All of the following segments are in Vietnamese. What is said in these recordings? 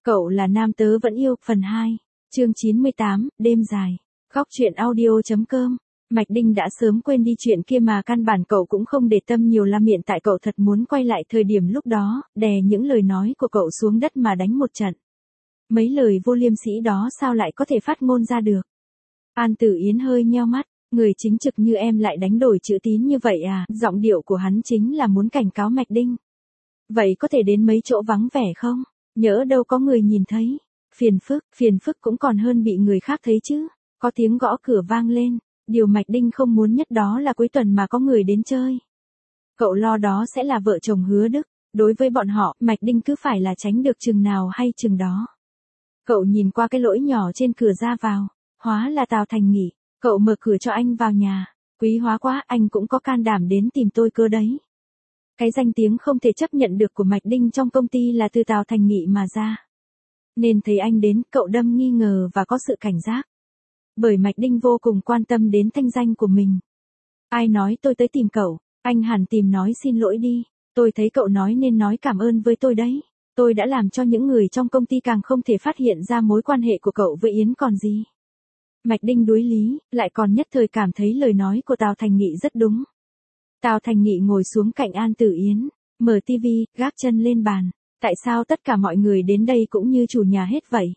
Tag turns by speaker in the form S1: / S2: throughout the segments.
S1: Cậu là nam tớ vẫn yêu, phần 2, chương 98, đêm dài. Góc truyện audio.com. Mạch Đinh đã sớm quên đi chuyện kia mà căn bản cậu cũng không để tâm nhiều lắm, hiện tại cậu thật muốn quay lại thời điểm lúc đó, đè những lời nói của cậu xuống đất mà đánh một trận. Mấy lời vô liêm sỉ đó sao lại có thể phát ngôn ra được? An Tử Yến hơi nheo mắt, người chính trực như em lại đánh đổi chữ tín như vậy à? Giọng điệu của hắn chính là muốn cảnh cáo Mạch Đinh. Vậy có thể đến mấy chỗ vắng vẻ không? Nhỡ đâu có người nhìn thấy. Phiền phức cũng còn hơn bị người khác thấy chứ. Có tiếng gõ cửa vang lên. Điều Mạch Đinh không muốn nhất đó là cuối tuần mà có người đến chơi. Cậu lo đó sẽ là vợ chồng Hứa Đức. Đối với bọn họ, Mạch Đinh cứ phải là tránh được chừng nào hay chừng đó. Cậu nhìn qua cái lỗ nhỏ trên cửa ra vào. Hóa là Tào Thành Nghị. Cậu mở cửa cho anh vào nhà. Quý hóa quá, anh cũng có can đảm đến tìm tôi cơ đấy. Cái danh tiếng không thể chấp nhận được của Mạch Đinh trong công ty là từ Tào Thành Nghị mà ra. Nên thấy anh đến, cậu đâm nghi ngờ và có sự cảnh giác. Bởi Mạch Đinh vô cùng quan tâm đến thanh danh của mình. Ai nói tôi tới tìm cậu, anh hẳn tìm nói xin lỗi đi. Tôi thấy cậu nói nên nói cảm ơn với tôi đấy. Tôi đã làm cho những người trong công ty càng không thể phát hiện ra mối quan hệ của cậu với Yến còn gì. Mạch Đinh đối lý, lại còn nhất thời cảm thấy lời nói của Tào Thành Nghị rất đúng. Tào Thành Nghị ngồi xuống cạnh An Tử Yến, mở tivi, gác chân lên bàn. Tại sao tất cả mọi người đến đây cũng như chủ nhà hết vậy?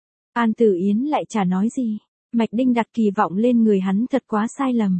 S1: An Tử Yến lại chả nói gì. Mạch Đinh đặt kỳ vọng lên người hắn thật quá sai lầm.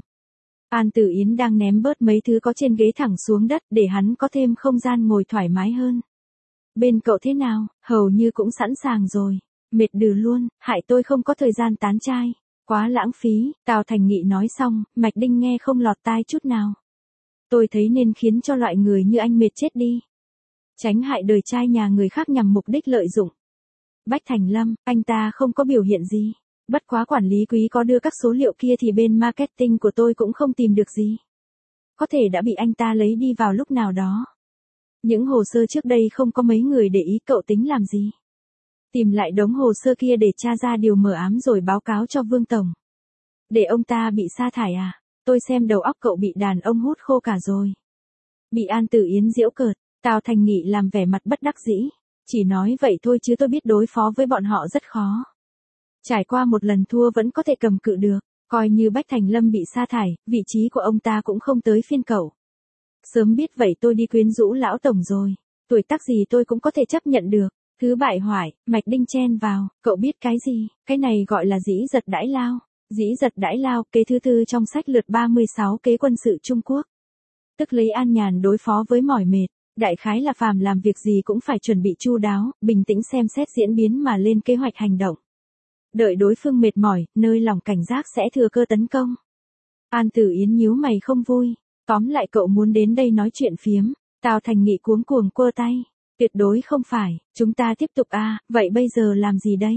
S1: An Tử Yến đang ném bớt mấy thứ có trên ghế thẳng xuống đất để hắn có thêm không gian ngồi thoải mái hơn. Bên cậu thế nào? Hầu như cũng sẵn sàng rồi. Mệt đừ luôn, hại tôi không có thời gian tán trai. Quá lãng phí, Tào Thành Nghị nói xong, Mạch Đinh nghe không lọt tai chút nào. Tôi thấy nên khiến cho loại người như anh mệt chết đi. Tránh hại đời trai nhà người khác nhằm mục đích lợi dụng. Bách Thành Lâm, anh ta không có biểu hiện gì. Bất quá quản lý quý có đưa các số liệu kia thì bên marketing của tôi cũng không tìm được gì. Có thể đã bị anh ta lấy đi vào lúc nào đó. Những hồ sơ trước đây không có mấy người để ý, cậu tính làm gì? Tìm lại đống hồ sơ kia để tra ra điều mờ ám rồi báo cáo cho Vương Tổng. Để ông ta bị sa thải à? Tôi xem đầu óc cậu bị đàn ông hút khô cả rồi. Bị An Tử Yến giễu cợt, Tào Thành Nghị làm vẻ mặt bất đắc dĩ. Chỉ nói vậy thôi chứ tôi biết đối phó với bọn họ rất khó. Trải qua một lần thua vẫn có thể cầm cự được. Coi như Bách Thành Lâm bị sa thải, vị trí của ông ta cũng không tới phiên cậu. Sớm biết vậy tôi đi quyến rũ lão tổng rồi. Tuổi tác gì tôi cũng có thể chấp nhận được. Thứ bại hoại, Mạch Đinh chen vào. Cậu biết cái gì? Cái này gọi là dĩ giật đãi lao. Dĩ giật đãi lao, kế thứ tư trong sách lược 36 kế quân sự Trung Quốc. Tức lấy an nhàn đối phó với mỏi mệt. Đại khái là phàm làm việc gì cũng phải chuẩn bị chu đáo, bình tĩnh xem xét diễn biến mà lên kế hoạch hành động. Đợi đối phương mệt mỏi, nơi lòng cảnh giác sẽ thừa cơ tấn công. An Tử Yến nhíu mày không vui. Tóm lại cậu muốn đến đây nói chuyện phiếm. Tào Thành Nghị cuống cuồng quơ tay. Tuyệt đối không phải, chúng ta tiếp tục vậy bây giờ làm gì đây?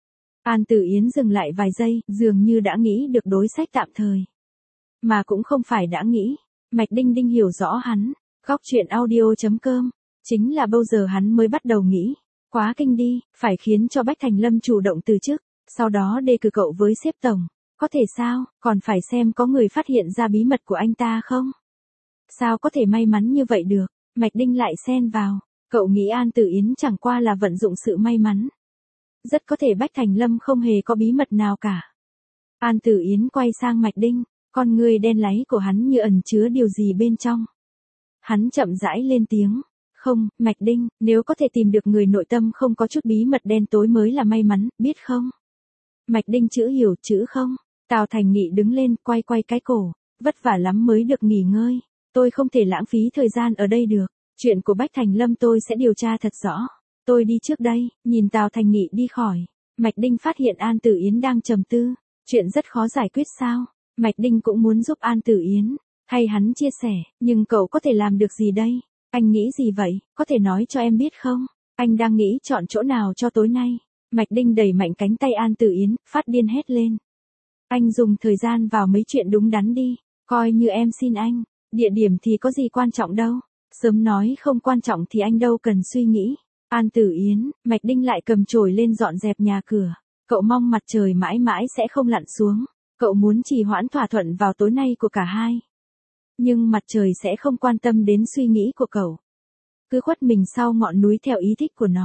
S1: An Tử Yến dừng lại vài giây, dường như đã nghĩ được đối sách tạm thời. Mà cũng không phải đã nghĩ. Mạch Đinh hiểu rõ hắn. Góc truyện audio.com. Chính là bao giờ hắn mới bắt đầu nghĩ. Quá kinh đi, phải khiến cho Bách Thành Lâm chủ động từ chức. Sau đó đề cử cậu với sếp tổng. Có thể sao, còn phải xem có người phát hiện ra bí mật của anh ta không? Sao có thể may mắn như vậy được? Mạch Đinh lại xen vào. Cậu nghĩ An Tử Yến chẳng qua là vận dụng sự may mắn. Rất có thể Bách Thành Lâm không hề có bí mật nào cả. An Tử Yến quay sang Mạch Đinh, con người đen láy của hắn như ẩn chứa điều gì bên trong. Hắn chậm rãi lên tiếng. Không, Mạch Đinh, nếu có thể tìm được người nội tâm không có chút bí mật đen tối mới là may mắn, biết không? Mạch Đinh chữ hiểu chữ không? Tào Thành Nghị đứng lên, quay cái cổ. Vất vả lắm mới được nghỉ ngơi. Tôi không thể lãng phí thời gian ở đây được. Chuyện của Bách Thành Lâm tôi sẽ điều tra thật rõ. Tôi đi trước đây. Nhìn Tào Thành Nghị đi khỏi. Mạch Đinh phát hiện An Tử Yến đang trầm tư. Chuyện rất khó giải quyết sao? Mạch Đinh cũng muốn giúp An Tử Yến. Hay hắn chia sẻ, nhưng cậu có thể làm được gì đây? Anh nghĩ gì vậy? Có thể nói cho em biết không? Anh đang nghĩ chọn chỗ nào cho tối nay? Mạch Đinh đẩy mạnh cánh tay An Tử Yến, phát điên hét lên. Anh dùng thời gian vào mấy chuyện đúng đắn đi. Coi như em xin anh. Địa điểm thì có gì quan trọng đâu. Sớm nói không quan trọng thì anh đâu cần suy nghĩ. An Tử Yến, Mạch Đinh lại cầm chổi lên dọn dẹp nhà cửa. Cậu mong mặt trời mãi mãi sẽ không lặn xuống. Cậu muốn trì hoãn thỏa thuận vào tối nay của cả hai. Nhưng mặt trời sẽ không quan tâm đến suy nghĩ của cậu. Cứ khuất mình sau ngọn núi theo ý thích của nó.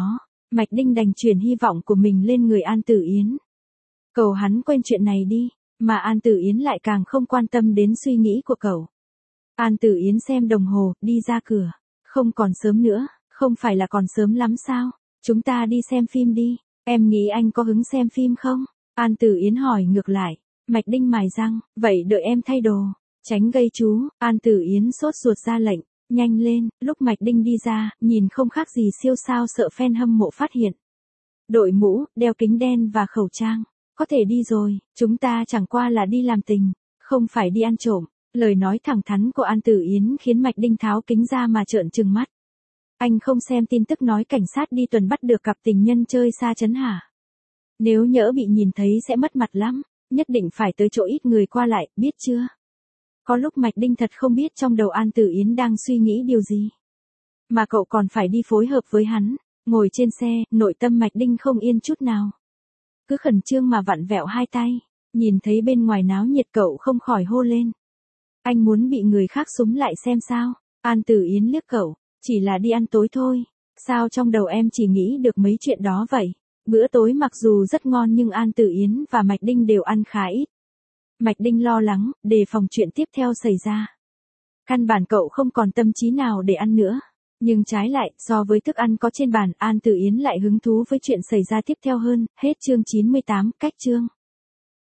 S1: Mạch Đinh đành chuyển hy vọng của mình lên người An Tử Yến. Cầu hắn quên chuyện này đi, mà An Tử Yến lại càng không quan tâm đến suy nghĩ của cậu. An Tử Yến xem đồng hồ, đi ra cửa. Không còn sớm nữa, không phải là còn sớm lắm sao? Chúng ta đi xem phim đi, em nghĩ anh có hứng xem phim không? An Tử Yến hỏi ngược lại. Mạch Đinh mài răng, vậy đợi em thay đồ, tránh gây chú. An Tử Yến sốt ruột ra lệnh, nhanh lên. Lúc Mạch Đinh đi ra, nhìn không khác gì siêu sao sợ fan hâm mộ phát hiện. Đội mũ, đeo kính đen và khẩu trang. Có thể đi rồi, chúng ta chẳng qua là đi làm tình, không phải đi ăn trộm. Lời nói thẳng thắn của An Tử Yến khiến Mạch Đinh tháo kính ra mà trợn trừng mắt. Anh không xem tin tức nói cảnh sát đi tuần bắt được cặp tình nhân chơi xa chấn hả? Nếu nhỡ bị nhìn thấy sẽ mất mặt lắm, nhất định phải tới chỗ ít người qua lại, biết chưa? Có lúc Mạch Đinh thật không biết trong đầu An Tử Yến đang suy nghĩ điều gì. Mà cậu còn phải đi phối hợp với hắn, ngồi trên xe, nội tâm Mạch Đinh không yên chút nào. Cứ khẩn trương mà vặn vẹo hai tay, nhìn thấy bên ngoài náo nhiệt cậu không khỏi hô lên. Anh muốn bị người khác súm lại xem sao? An Tử Yến liếc cậu, chỉ là đi ăn tối thôi. Sao trong đầu em chỉ nghĩ được mấy chuyện đó vậy? Bữa tối mặc dù rất ngon nhưng An Tử Yến và Mạch Đinh đều ăn khá ít. Mạch Đinh lo lắng, đề phòng chuyện tiếp theo xảy ra. Căn bản cậu không còn tâm trí nào để ăn nữa. Nhưng trái lại, so với thức ăn có trên bàn, An Tử Yến lại hứng thú với chuyện xảy ra tiếp theo hơn. Hết chương 98, cách chương.